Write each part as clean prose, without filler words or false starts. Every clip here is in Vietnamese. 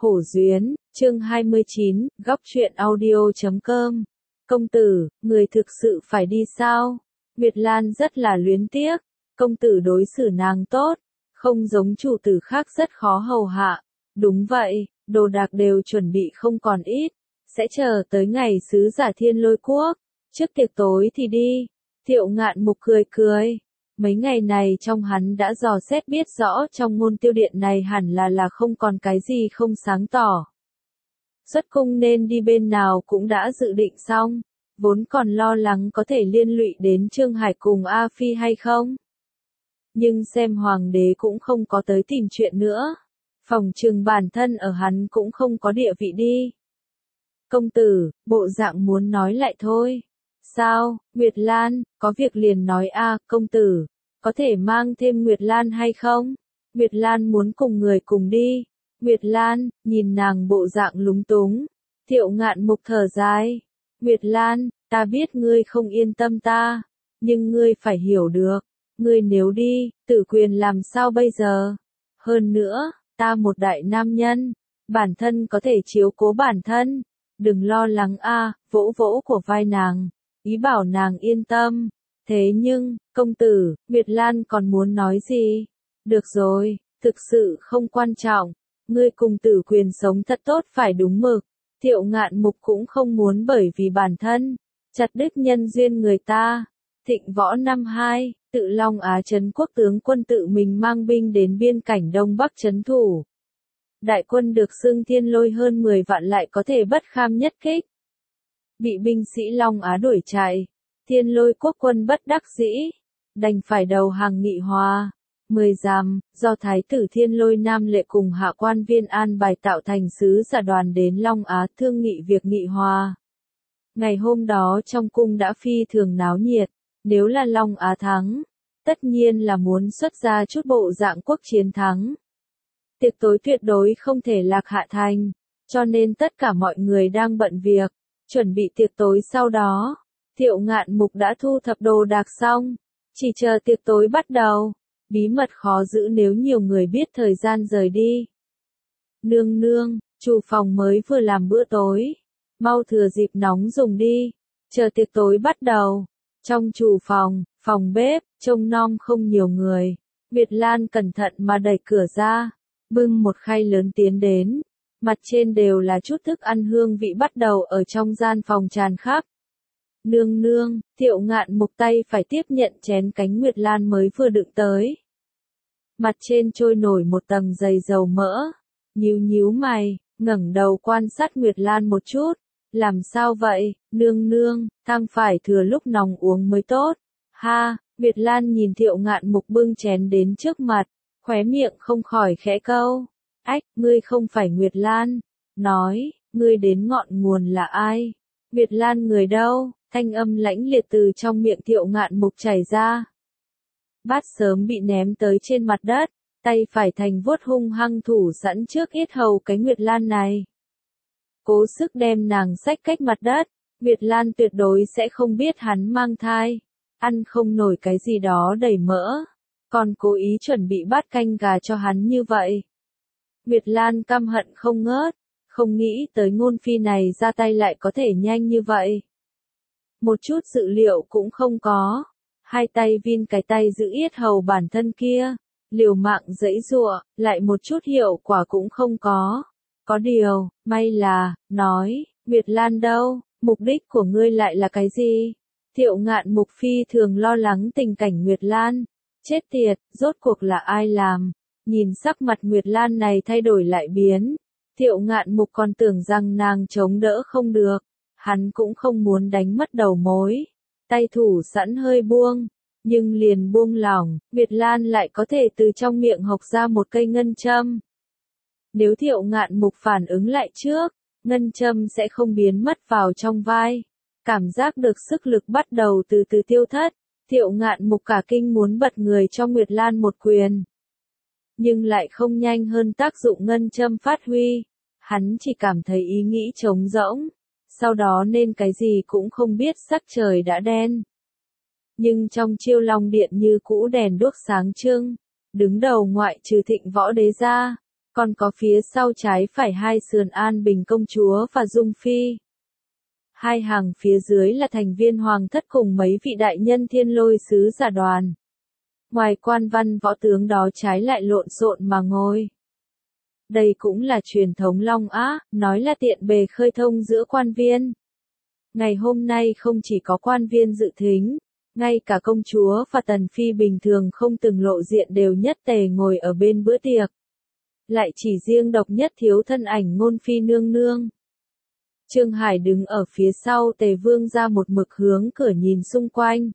Khổ duyên, chương 29, góc truyện audio.com. Công tử, người thực sự phải đi sao? Nguyệt Lan rất là luyến tiếc, công tử đối xử nàng tốt, không giống chủ tử khác rất khó hầu hạ. Đúng vậy, đồ đạc đều chuẩn bị không còn ít, sẽ chờ tới ngày sứ giả Thiên Lôi Quốc, trước tiệc tối thì đi. Thiệu Ngạn Mục cười cười. Mấy ngày này trong hắn đã dò xét biết rõ trong ngôn tiêu điện này hẳn là không còn cái gì không sáng tỏ. Xuất cung nên đi bên nào cũng đã dự định xong, vốn còn lo lắng có thể liên lụy đến Trương Hải cùng A Phi hay không. Nhưng xem hoàng đế cũng không có tới tìm chuyện nữa, phòng trừng bản thân ở hắn cũng không có địa vị đi. Công tử, bộ dạng muốn nói lại thôi. Sao, Nguyệt Lan, có việc liền nói a, công tử, có thể mang thêm Nguyệt Lan hay không? Nguyệt Lan muốn cùng người cùng đi. Nguyệt Lan, nhìn nàng bộ dạng lúng túng. Thiệu Ngạn Mục thở dài. Nguyệt Lan, ta biết ngươi không yên tâm ta, nhưng ngươi phải hiểu được, ngươi nếu đi, Tử Quyền làm sao bây giờ? Hơn nữa, ta một đại nam nhân, bản thân có thể chiếu cố bản thân, đừng lo lắng a, vỗ vỗ của vai nàng, ý bảo nàng yên tâm. Thế nhưng, công tử, Nguyệt Lan còn muốn nói gì? Được rồi, thực sự không quan trọng, ngươi cùng Tử Quyền sống thật tốt phải đúng mực. Thiệu Ngạn Mục cũng không muốn bởi vì bản thân chặt đứt nhân duyên người ta. Thịnh Võ năm 2, Tự Long Á Trấn Quốc tướng quân tự mình mang binh đến biên cảnh Đông Bắc trấn thủ. Đại quân được xưng Thiên Lôi hơn 10 vạn lại có thể bất kham nhất kích. Bị binh sĩ Long Á đuổi chạy, Thiên Lôi quốc quân bất đắc dĩ, đành phải đầu hàng nghị hòa. 10 dặm, do Thái tử Thiên Lôi Nam Lệ cùng hạ quan Viên an bài tạo thành sứ giả đoàn đến Long Á thương nghị việc nghị hòa. Ngày hôm đó trong cung đã phi thường náo nhiệt, nếu là Long Á thắng, tất nhiên là muốn xuất ra chút bộ dạng quốc chiến thắng. Tiệc tối tuyệt đối không thể lạc hạ thành, cho nên tất cả mọi người đang bận việc, chuẩn bị tiệc tối sau đó. Thiệu Ngạn Mục đã thu thập đồ đạc xong, chỉ chờ tiệc tối bắt đầu. Bí mật khó giữ nếu nhiều người biết thời gian rời đi. Nương nương, chủ phòng mới vừa làm bữa tối, mau thừa dịp nóng dùng đi, chờ tiệc tối bắt đầu. Trong chủ phòng, phòng bếp, trông nom không nhiều người. Nguyệt Lan cẩn thận mà đẩy cửa ra, bưng một khay lớn tiến đến, mặt trên đều là chút thức ăn hương vị bắt đầu ở trong gian phòng tràn khắp. Nương nương, Thiệu Ngạn Mục tay phải tiếp nhận chén cánh Nguyệt Lan mới vừa đựng tới. Mặt trên trôi nổi một tầng dày dầu mỡ, nhíu mày, ngẩng đầu quan sát Nguyệt Lan một chút. Làm sao vậy, nương nương, thang phải thừa lúc nóng uống mới tốt. Ha, Nguyệt Lan nhìn Thiệu Ngạn Mục bưng chén đến trước mặt, khóe miệng không khỏi khẽ câu. Ách, ngươi không phải Nguyệt Lan. Nói, ngươi đến ngọn nguồn là ai? Nguyệt Lan người đâu? Thanh âm lãnh liệt từ trong miệng Thiệu Ngạn Mục chảy ra. Bát sớm bị ném tới trên mặt đất, tay phải thành vuốt hung hăng thủ sẵn trước yết hầu cái Nguyệt Lan này. Cố sức đem nàng xách cách mặt đất, Nguyệt Lan tuyệt đối sẽ không biết hắn mang thai, ăn không nổi cái gì đó đầy mỡ, còn cố ý chuẩn bị bát canh gà cho hắn như vậy. Nguyệt Lan căm hận không ngớt, không nghĩ tới ngôn phi này ra tay lại có thể nhanh như vậy. Một chút dự liệu cũng không có, hai tay vin cái tay giữ yết hầu bản thân kia, liều mạng giãy giụa, lại một chút hiệu quả cũng không có. Có điều, may là, nói, Nguyệt Lan đâu, mục đích của ngươi lại là cái gì? Thiệu Ngạn Mục phi thường lo lắng tình cảnh Nguyệt Lan. Chết tiệt, rốt cuộc là ai làm? Nhìn sắc mặt Nguyệt Lan này thay đổi lại biến. Thiệu Ngạn Mục còn tưởng rằng nàng chống đỡ không được. Hắn cũng không muốn đánh mất đầu mối. Tay thủ sẵn hơi buông. Nhưng liền buông lỏng, Nguyệt Lan lại có thể từ trong miệng hộc ra một cây ngân châm. Nếu Thiệu Ngạn Mục phản ứng lại trước, ngân châm sẽ không biến mất vào trong vai. Cảm giác được sức lực bắt đầu từ từ tiêu thất. Thiệu Ngạn Mục cả kinh muốn bật người cho Nguyệt Lan một quyền. Nhưng lại không nhanh hơn tác dụng ngân châm phát huy. Hắn chỉ cảm thấy ý nghĩ trống rỗng. Sau đó nên cái gì cũng không biết, sắc trời đã đen. Nhưng trong Chiêu Long Điện như cũ đèn đuốc sáng trưng. Đứng đầu ngoại trừ Thịnh Võ Đế ra, Còn có phía sau trái phải hai sườn An Bình công chúa và Dung Phi. Hai hàng phía dưới là thành viên hoàng thất cùng mấy vị đại nhân Thiên Lôi sứ giả đoàn. Ngoài quan văn võ tướng đó trái lại lộn xộn mà ngồi. Đây cũng là truyền thống Long Á, nói là tiện bề khơi thông giữa quan viên. Ngày hôm nay không chỉ có quan viên dự thính, ngay cả công chúa và tần phi bình thường không từng lộ diện đều nhất tề ngồi ở bên bữa tiệc. Lại chỉ riêng độc nhất thiếu thân ảnh Ngôn Phi nương nương. Trương Hải đứng ở phía sau Tề Vương gia một mực hướng cửa nhìn xung quanh.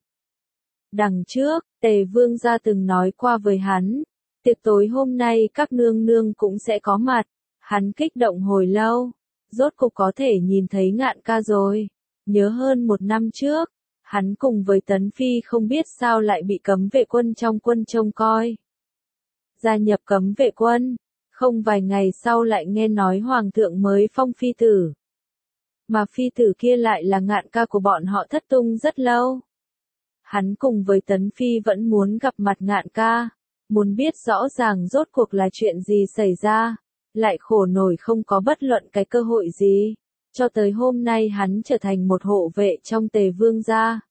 Đằng trước, Tề Vương gia từng nói qua với hắn, tiệc tối hôm nay các nương nương cũng sẽ có mặt. Hắn kích động hồi lâu, rốt cục có thể nhìn thấy Ngạn ca rồi. Nhớ hơn 1 năm trước, hắn cùng với Tấn Phi không biết sao lại bị cấm vệ quân trong quân trông coi. Gia nhập cấm vệ quân, không vài ngày sau lại nghe nói hoàng thượng mới phong phi tử. Mà phi tử kia lại là Ngạn ca của bọn họ thất tung rất lâu. Hắn cùng với Tấn Phi vẫn muốn gặp mặt Ngạn ca, muốn biết rõ ràng rốt cuộc là chuyện gì xảy ra, lại khổ nổi không có bất luận cái cơ hội gì. Cho tới hôm nay hắn trở thành một hộ vệ trong Tề Vương gia.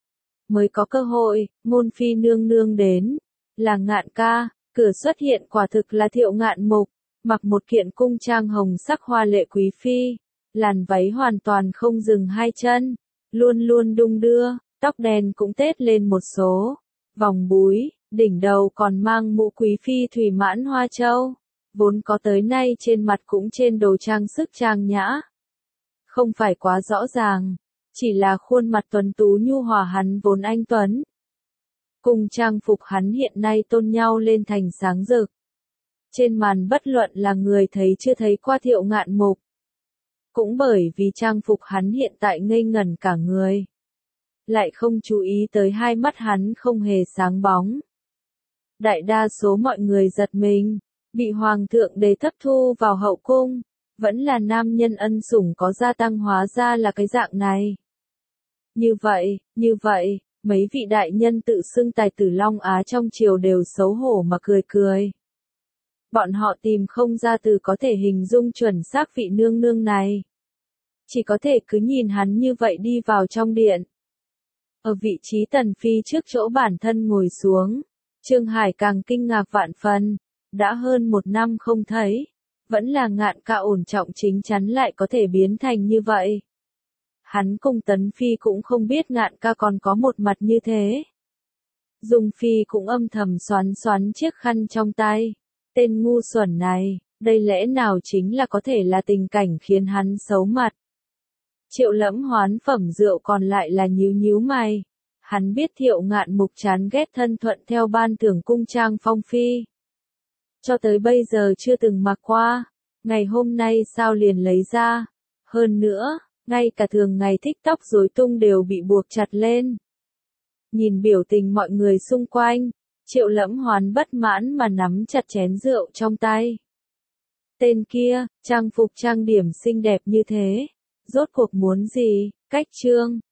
Mới có cơ hội, Ngôn Phi nương nương đến, là Ngạn ca, cửa xuất hiện quả thực là Thiệu Ngạn Mục, mặc một kiện cung trang hồng sắc hoa lệ quý phi, làn váy hoàn toàn không dừng hai chân, luôn luôn đung đưa, tóc đen cũng tết lên một số, vòng búi, đỉnh đầu còn mang mũ quý phi thủy mãn hoa châu, vốn có tới nay trên mặt cũng trên đồ trang sức trang nhã. Không phải quá rõ ràng, chỉ là khuôn mặt tuấn tú nhu hòa hắn vốn anh tuấn. Cùng trang phục hắn hiện nay tôn nhau lên thành sáng rực. Trên màn bất luận là người thấy chưa thấy qua Thiệu Ngạn Mục. Cũng bởi vì trang phục hắn hiện tại ngây ngẩn cả người. Lại không chú ý tới hai mắt hắn không hề sáng bóng. Đại đa số mọi người giật mình, bị hoàng thượng đề thấp thu vào hậu cung. Vẫn là nam nhân ân sủng có gia tăng hóa ra là cái dạng này. Như vậy, mấy vị đại nhân tự xưng tài tử Long Á trong triều đều xấu hổ mà cười cười. Bọn họ tìm không ra từ có thể hình dung chuẩn xác vị nương nương này. Chỉ có thể cứ nhìn hắn như vậy đi vào trong điện. Ở vị trí Tần Phi trước chỗ bản thân ngồi xuống, Trương Hải càng kinh ngạc vạn phần, đã hơn 1 năm không thấy. Vẫn là Ngạn ca ổn trọng chính chắn lại có thể biến thành như vậy. Hắn cùng Tấn Phi cũng không biết Ngạn ca còn có một mặt như thế. Dung Phi cũng âm thầm xoắn xoắn chiếc khăn trong tay. Tên ngu xuẩn này, đây lẽ nào chính là có thể là tình cảnh khiến hắn xấu mặt. Triệu Lẫm hoán phẩm rượu còn lại là nhíu nhíu mày. Hắn biết Thiệu Ngạn Mục chán ghét thân thuận theo ban thưởng cung trang phong phi. Cho tới bây giờ chưa từng mặc qua, ngày hôm nay sao liền lấy ra. Hơn nữa, ngay cả thường ngày TikTok rối tung đều bị buộc chặt lên. Nhìn biểu tình mọi người xung quanh, Triệu Lẫm hoán bất mãn mà nắm chặt chén rượu trong tay. Tên kia, trang phục trang điểm xinh đẹp như thế, rốt cuộc muốn gì, cách trương,